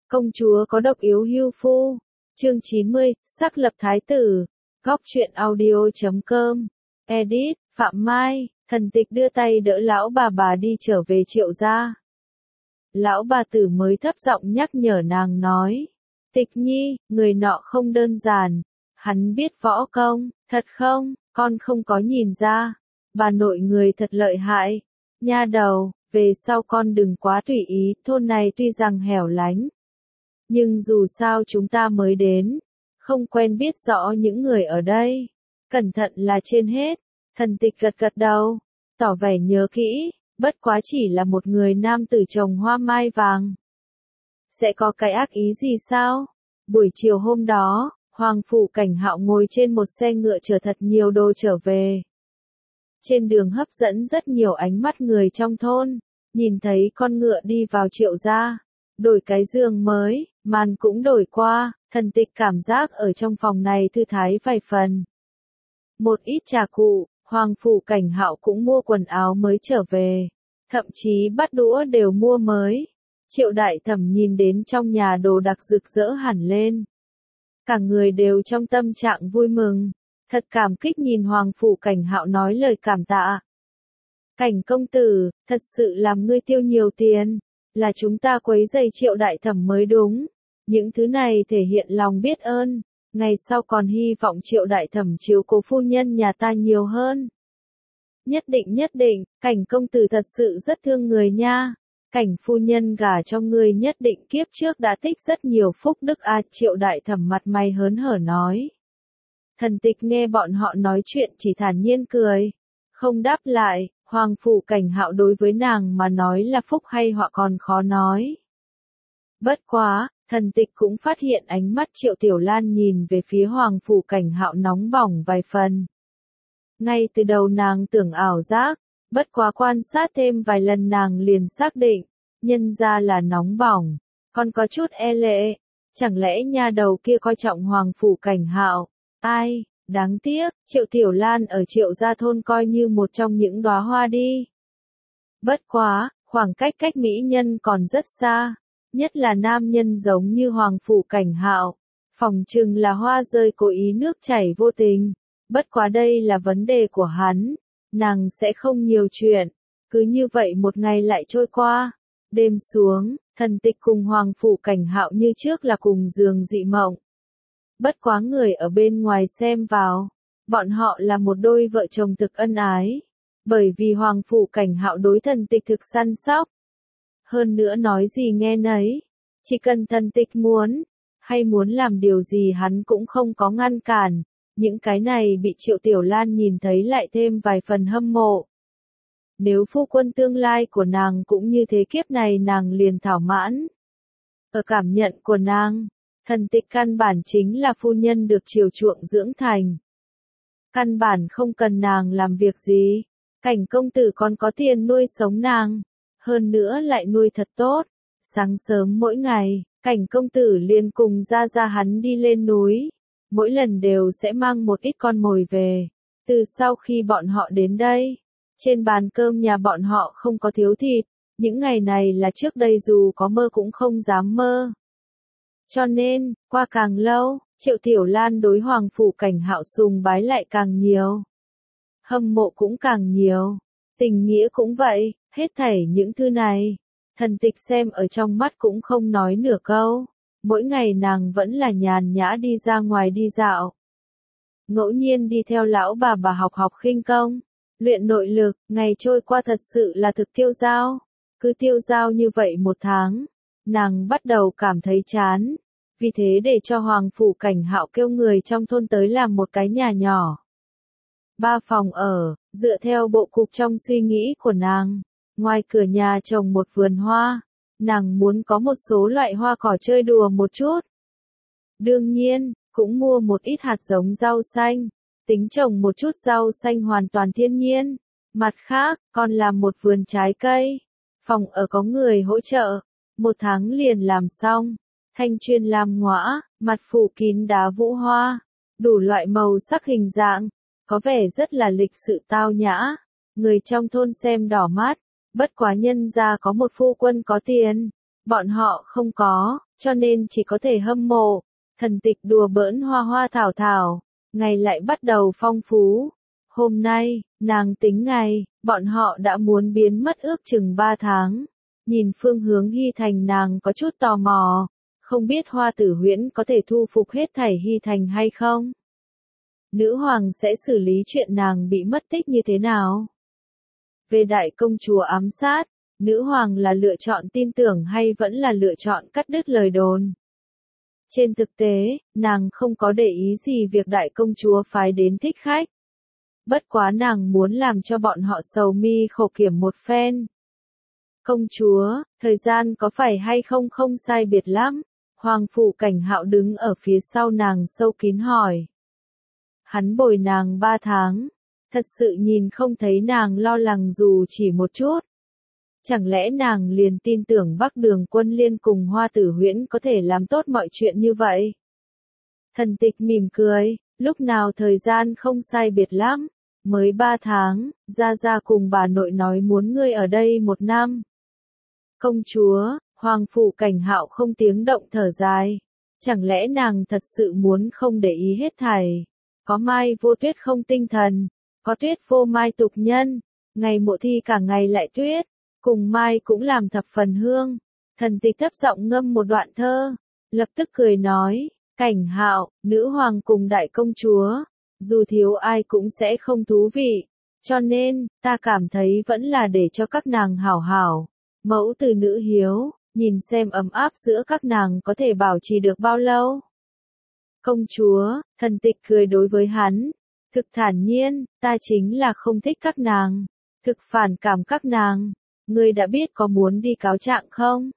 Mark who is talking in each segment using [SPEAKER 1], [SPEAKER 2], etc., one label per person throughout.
[SPEAKER 1] Công chúa có độc yếu hưu phu. Chương 90, xác lập thái tử. Góc truyện audio.com. Edit, Phạm Mai. Thần tịch đưa tay đỡ lão bà đi trở về Triệu gia. Lão bà tử mới thấp giọng nhắc nhở nàng nói. Tịch nhi, người nọ không đơn giản. Hắn biết võ công, thật không, con không có nhìn ra. Bà nội người thật lợi hại. Nha đầu, về sau con đừng quá tùy ý, thôn này tuy rằng hẻo lánh. Nhưng dù sao chúng ta mới đến, không quen biết rõ những người ở đây. Cẩn thận là trên hết. Thần tịch gật đầu, tỏ vẻ nhớ kỹ, bất quá chỉ là một người nam tử trồng hoa mai vàng. Sẽ có cái ác ý gì sao? Buổi chiều hôm đó, Hoàng phủ Cảnh Hạo ngồi trên một xe ngựa chở thật nhiều đồ trở về. Trên đường hấp dẫn rất nhiều ánh mắt người trong thôn, nhìn thấy con ngựa đi vào Triệu gia, đổi cái giường mới, màn cũng đổi qua, thần tịch cảm giác ở trong phòng này thư thái vài phần. Một ít trà cụ, Hoàng phủ Cảnh Hạo cũng mua quần áo mới trở về, thậm chí bát đũa đều mua mới. Triệu đại thẩm nhìn đến trong nhà đồ đặc rực rỡ hẳn lên. Cả người đều trong tâm trạng vui mừng, thật cảm kích nhìn Hoàng phủ Cảnh Hạo nói lời cảm tạ. Cảnh công tử, thật sự làm ngươi tiêu nhiều tiền, là chúng ta quấy rầy Triệu đại thẩm mới đúng. Những thứ này thể hiện lòng biết ơn, ngày sau còn hy vọng Triệu đại thẩm chiếu cố phu nhân nhà ta nhiều hơn. Nhất định, Cảnh công tử thật sự rất thương người nha. Cảnh phu nhân gả cho ngươi nhất định kiếp trước đã tích rất nhiều phúc đức a. Triệu đại thẩm mặt mày hớn hở nói. Thần tịch nghe bọn họ nói chuyện chỉ thản nhiên cười, không đáp lại. Hoàng phủ Cảnh Hạo đối với nàng mà nói là phúc hay họa còn khó nói. Bất quá, thần tịch cũng phát hiện ánh mắt Triệu Tiểu Lan nhìn về phía Hoàng phủ Cảnh Hạo nóng bỏng vài phần. Ngay từ đầu nàng tưởng ảo giác, bất quá quan sát thêm vài lần nàng liền xác định, nhân ra là nóng bỏng, còn có chút e lệ, chẳng lẽ nha đầu kia coi trọng Hoàng phủ Cảnh Hạo. Ai, đáng tiếc, Triệu Tiểu Lan ở Triệu gia thôn coi như một trong những đóa hoa đi. Bất quá, khoảng cách mỹ nhân còn rất xa, nhất là nam nhân giống như Hoàng phủ Cảnh Hạo, phỏng chừng là hoa rơi cố ý nước chảy vô tình. Bất quá đây là vấn đề của hắn, nàng sẽ không nhiều chuyện. Cứ như vậy một ngày lại trôi qua. Đêm xuống, thần tịch cùng Hoàng phủ Cảnh Hạo như trước là cùng giường dị mộng. Bất quá người ở bên ngoài xem vào, bọn họ là một đôi vợ chồng thực ân ái. Bởi vì Hoàng phủ Cảnh Hạo đối thần tịch thực săn sóc. Hơn nữa nói gì nghe nấy, chỉ cần thần tịch muốn, hay muốn làm điều gì hắn cũng không có ngăn cản. Những cái này bị Triệu Tiểu Lan nhìn thấy lại thêm vài phần hâm mộ. Nếu phu quân tương lai của nàng cũng như thế kiếp này nàng liền thỏa mãn. Ở cảm nhận của nàng, thần tịch căn bản chính là phu nhân được chiều chuộng dưỡng thành. Căn bản không cần nàng làm việc gì, Cảnh công tử còn có tiền nuôi sống nàng, hơn nữa lại nuôi thật tốt. Sáng sớm mỗi ngày, Cảnh công tử liền cùng ra hắn đi lên núi. Mỗi lần đều sẽ mang một ít con mồi về. Từ sau khi bọn họ đến đây, trên bàn cơm nhà bọn họ không có thiếu thịt. Những ngày này là trước đây dù có mơ cũng không dám mơ. Cho nên, qua càng lâu, Triệu Tiểu Lan đối Hoàng phủ Cảnh Hạo sùng bái lại càng nhiều. Hâm mộ cũng càng nhiều. Tình nghĩa cũng vậy, hết thảy những thứ này. Thần tịch xem ở trong mắt cũng không nói nửa câu. Mỗi ngày nàng vẫn là nhàn nhã đi ra ngoài đi dạo. Ngẫu nhiên đi theo lão bà học khinh công, luyện nội lực, ngày trôi qua thật sự là thực tiêu dao. Cứ tiêu dao như vậy một tháng, nàng bắt đầu cảm thấy chán. Vì thế để cho Hoàng phủ Cảnh Hạo kêu người trong thôn tới làm một cái nhà nhỏ. 3 phòng ở, dựa theo bộ cục trong suy nghĩ của nàng. Ngoài cửa nhà trồng một vườn hoa. Nàng muốn có một số loại hoa cỏ chơi đùa một chút. Đương nhiên, cũng mua một ít hạt giống rau xanh, tính trồng một chút rau xanh hoàn toàn thiên nhiên. Mặt khác, còn làm một vườn trái cây. Phòng ở có người hỗ trợ, 1 tháng liền làm xong. Thanh chuyên làm ngõa, mặt phủ kín đá vũ hoa, đủ loại màu sắc hình dạng, có vẻ rất là lịch sự tao nhã. Người trong thôn xem đỏ mắt. Bất quá nhân gia có một phu quân có tiền, bọn họ không có, cho nên chỉ có thể hâm mộ. Thần tịch đùa bỡn hoa hoa thảo thảo, ngày lại bắt đầu phong phú. Hôm nay, nàng tính ngày, bọn họ đã muốn biến mất ước chừng 3 tháng. Nhìn phương hướng Hy Thành nàng có chút tò mò, không biết Hoa Tử Huyễn có thể thu phục hết thảy Hy Thành hay không? Nữ hoàng sẽ xử lý chuyện nàng bị mất tích như thế nào? Về đại công chúa ám sát, nữ hoàng là lựa chọn tin tưởng hay vẫn là lựa chọn cắt đứt lời đồn? Trên thực tế, nàng không có để ý gì việc đại công chúa phái đến thích khách. Bất quá nàng muốn làm cho bọn họ sầu mi khổ kiểm một phen. Công chúa, thời gian có phải hay không không sai biệt lắm? Hoàng Phủ Cảnh Hạo đứng ở phía sau nàng sâu kín hỏi. Hắn bồi nàng 3 tháng, thật sự nhìn không thấy nàng lo lắng dù chỉ một chút. Chẳng lẽ nàng liền tin tưởng Bắc Đường Quân Liên cùng Hoa Tử Huyễn có thể làm tốt mọi chuyện như vậy? Thần tịch mỉm cười, lúc nào thời gian không sai biệt lắm, mới 3 tháng, Gia Gia cùng bà nội nói muốn ngươi ở đây 1 năm. Công chúa, Hoàng Phủ Cảnh Hạo không tiếng động thở dài. Chẳng lẽ nàng thật sự muốn không để ý hết thảy? Có mai vô tuyết không tinh thần, có tuyết vô mai tục nhân, ngày mộ thi cả ngày lại tuyết, cùng mai cũng làm thập phần hương. Thần tịch thấp giọng ngâm một đoạn thơ, lập tức cười nói, Cảnh Hạo, nữ hoàng cùng đại công chúa, dù thiếu ai cũng sẽ không thú vị, cho nên, ta cảm thấy vẫn là để cho các nàng hảo hảo. Mẫu từ nữ hiếu, nhìn xem ấm áp giữa các nàng có thể bảo trì được bao lâu. Công chúa, thần tịch cười đối với hắn, thực thản nhiên, ta chính là không thích các nàng, thực phản cảm các nàng, ngươi đã biết có muốn đi cáo trạng không?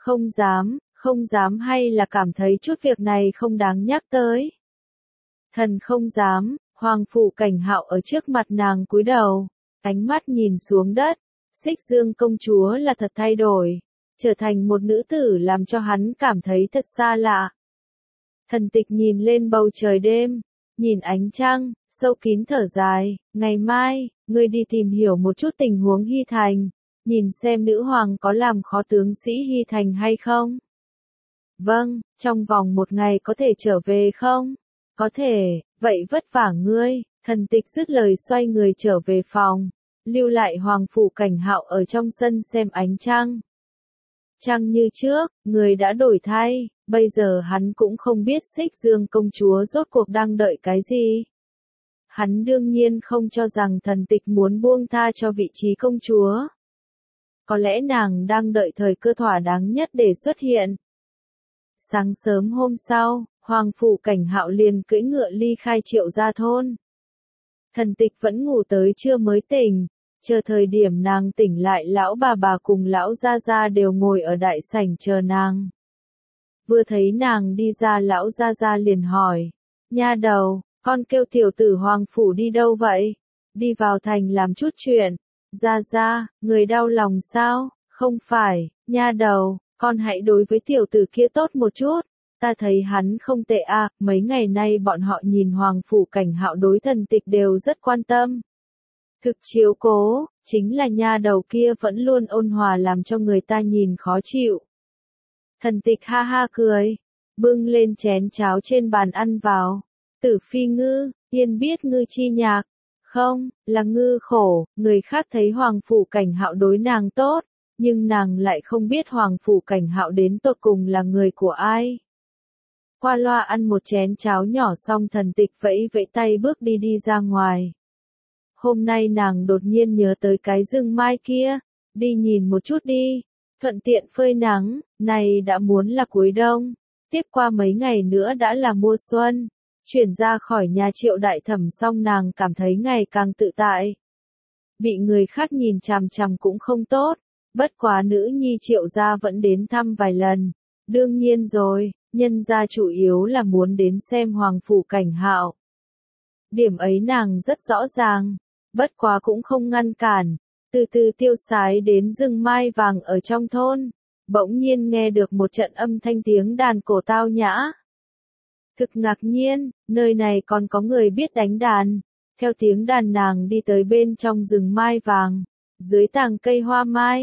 [SPEAKER 1] Không dám hay là cảm thấy chút việc này không đáng nhắc tới? Thần không dám, Hoàng Phủ Cảnh Hạo ở trước mặt nàng cúi đầu, ánh mắt nhìn xuống đất. Xích Dương công chúa là thật thay đổi, trở thành một nữ tử làm cho hắn cảm thấy thật xa lạ. Thần tịch nhìn lên bầu trời đêm, nhìn ánh trăng, sâu kín thở dài, ngày mai, ngươi đi tìm hiểu một chút tình huống Hy Thành, nhìn xem nữ hoàng có làm khó tướng sĩ Hy Thành hay không. Vâng, trong vòng 1 ngày có thể trở về không? Có thể, vậy vất vả ngươi. Thần tịch dứt lời xoay người trở về phòng, lưu lại Hoàng Phủ Cảnh Hạo ở trong sân xem ánh trăng. Trăng như trước, người đã đổi thay, bây giờ hắn cũng không biết Xích Dương công chúa rốt cuộc đang đợi cái gì. Hắn đương nhiên không cho rằng thần tịch muốn buông tha cho vị trí công chúa. Có lẽ nàng đang đợi thời cơ thỏa đáng nhất để xuất hiện. Sáng sớm hôm sau, Hoàng Phủ Cảnh Hạo liền cưỡi ngựa ly khai Triệu Gia thôn. Thần tịch vẫn ngủ tới trưa mới tỉnh, chờ thời điểm nàng tỉnh lại lão bà cùng lão Gia Gia đều ngồi ở đại sảnh chờ nàng. Vừa thấy nàng đi ra lão Gia Gia liền hỏi, nha đầu, con kêu tiểu tử Hoàng Phủ đi đâu vậy? Đi vào thành làm chút chuyện. Gia Gia, người đau lòng sao? Không phải, nha đầu, con hãy đối với tiểu tử kia tốt một chút. Ta thấy hắn không tệ à, mấy ngày nay bọn họ nhìn Hoàng Phủ Cảnh Hạo đối thần tịch đều rất quan tâm. Thực chiếu cố, chính là nha đầu kia vẫn luôn ôn hòa làm cho người ta nhìn khó chịu. Thần tịch ha ha cười, bưng lên chén cháo trên bàn ăn vào. Tử phi ngư, yên biết ngư chi nhạc. Không, là ngư khổ, người khác thấy Hoàng Phủ Cảnh Hạo đối nàng tốt, nhưng nàng lại không biết Hoàng Phủ Cảnh Hạo đến tột cùng là người của ai. Qua loa ăn một chén cháo nhỏ xong thần tịch vẫy vẫy tay bước đi ra ngoài. Hôm nay nàng đột nhiên nhớ tới cái rừng mai kia, đi nhìn một chút đi, thuận tiện phơi nắng, này đã muốn là cuối đông, tiếp qua mấy ngày nữa đã là mùa xuân. Chuyển ra khỏi nhà Triệu đại thẩm xong nàng cảm thấy ngày càng tự tại. Bị người khác nhìn chằm chằm cũng không tốt, bất quá nữ nhi Triệu gia vẫn đến thăm vài lần. Đương nhiên rồi, nhân gia chủ yếu là muốn đến xem Hoàng Phủ Cảnh Hạo. Điểm ấy nàng rất rõ ràng, bất quá cũng không ngăn cản, từ từ tiêu sái đến rừng mai vàng ở trong thôn, bỗng nhiên nghe được một trận âm thanh tiếng đàn cổ tao nhã. Thực ngạc nhiên, nơi này còn có người biết đánh đàn. Theo tiếng đàn nàng đi tới bên trong rừng mai vàng, dưới tàng cây hoa mai,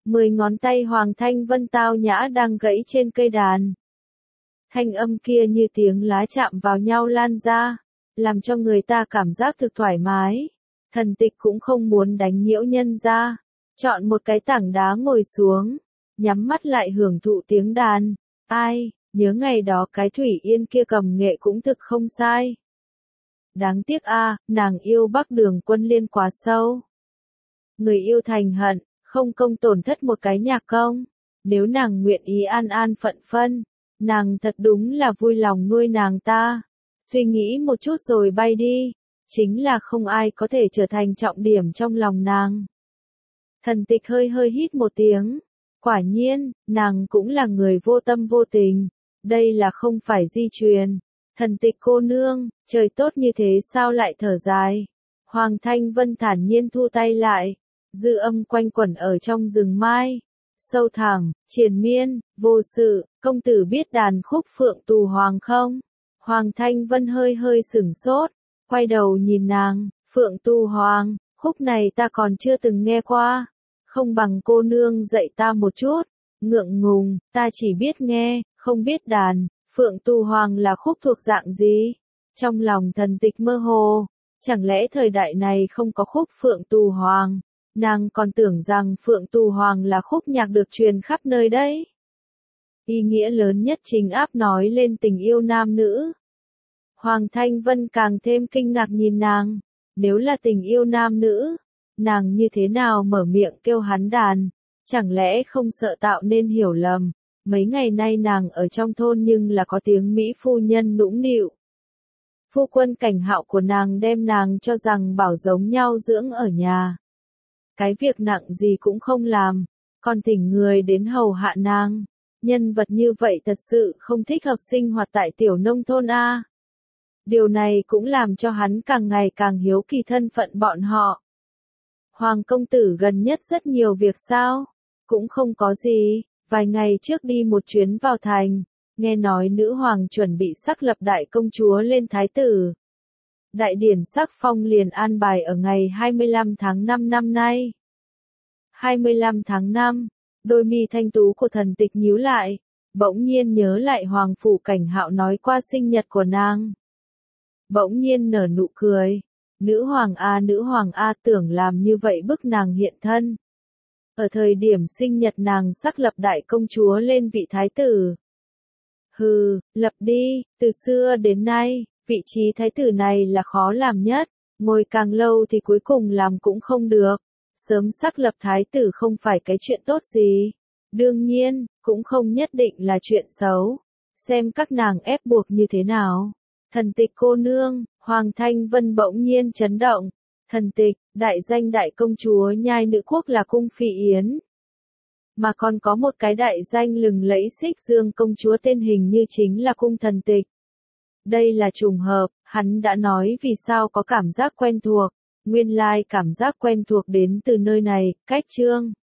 [SPEAKER 1] 10 ngón tay Hoàng Thanh Vân tao nhã đang gãy trên cây đàn. Thanh âm kia như tiếng lá chạm vào nhau lan ra, làm cho người ta cảm giác thực thoải mái. Thần Tịch cũng không muốn đánh nhiễu nhân ra, chọn một cái tảng đá ngồi xuống, nhắm mắt lại hưởng thụ tiếng đàn. Ai, nhớ ngày đó cái Thủy Yên kia cầm nghệ cũng thực không sai. Đáng tiếc a, nàng yêu Bắc Đường Quân Liên quá sâu. Người yêu thành hận, không công tổn thất một cái nhạc công. Nếu nàng nguyện ý an an phận phân, nàng thật đúng là vui lòng nuôi nàng ta. Suy nghĩ một chút rồi bay đi, chính là không ai có thể trở thành trọng điểm trong lòng nàng. Thần Tịch hơi hơi hít một tiếng. Quả nhiên, nàng cũng là người vô tâm vô tình. Đây là không phải di truyền. Thần Tịch cô nương, trời tốt như thế sao lại thở dài. Hoàng Thanh Vân thản nhiên thu tay lại. Dư âm quanh quẩn ở trong rừng mai. Sâu thẳm, triền miên, vô sự, công tử biết đàn khúc Phượng Tù Hoàng không? Hoàng Thanh Vân hơi hơi sửng sốt, quay đầu nhìn nàng, Phượng Tù Hoàng, khúc này ta còn chưa từng nghe qua. Không bằng cô nương dạy ta một chút. Ngượng ngùng, ta chỉ biết nghe, không biết đàn. Phượng Tù Hoàng là khúc thuộc dạng gì? Trong lòng Thần Tịch mơ hồ, chẳng lẽ thời đại này không có khúc Phượng Tù Hoàng? Nàng còn tưởng rằng Phượng Tù Hoàng là khúc nhạc được truyền khắp nơi đấy. Ý nghĩa lớn nhất chính áp nói lên tình yêu nam nữ. Hoàng Thanh Vân càng thêm kinh ngạc nhìn nàng. Nếu là tình yêu nam nữ, nàng như thế nào mở miệng kêu hắn đàn? Chẳng lẽ không sợ tạo nên hiểu lầm? Mấy ngày nay nàng ở trong thôn nhưng là có tiếng Mỹ phu nhân nũng nịu. Phu quân Cảnh Hạo của nàng đem nàng cho rằng bảo giống nhau dưỡng ở nhà. Cái việc nặng gì cũng không làm, còn thỉnh người đến hầu hạ nàng. Nhân vật như vậy thật sự không thích hợp sinh hoạt tại tiểu nông thôn a. Điều này cũng làm cho hắn càng ngày càng hiếu kỳ thân phận bọn họ. Hoàng công tử gần nhất rất nhiều việc sao? Cũng không có gì, vài ngày trước đi một chuyến vào thành, nghe nói nữ hoàng chuẩn bị sắc lập đại công chúa lên thái tử. Đại điển sắc phong liền an bài ở ngày 25 tháng 5 năm nay. 25 tháng 5, đôi mi thanh tú của Thần Tịch nhíu lại, bỗng nhiên nhớ lại Hoàng phủ Cảnh Hạo nói qua sinh nhật của nàng. Bỗng nhiên nở nụ cười. Nữ hoàng A tưởng làm như vậy bức nàng hiện thân. Ở thời điểm sinh nhật nàng sắc lập đại công chúa lên vị thái tử. Hừ, lập đi, từ xưa đến nay, vị trí thái tử này là khó làm nhất, ngồi càng lâu thì cuối cùng làm cũng không được. Sớm sắc lập thái tử không phải cái chuyện tốt gì. Đương nhiên, cũng không nhất định là chuyện xấu. Xem các nàng ép buộc như thế nào. Thần Tịch cô nương, Hoàng Thanh Vân bỗng nhiên chấn động. Thần Tịch, đại danh đại công chúa nhai nữ quốc là cung Phi Yến. Mà còn có một cái đại danh lừng lẫy Xích Dương công chúa tên hình như chính là cung Thần Tịch. Đây là trùng hợp, hắn đã nói vì sao có cảm giác quen thuộc. Nguyên lai cảm giác quen thuộc đến từ nơi này, cách chương.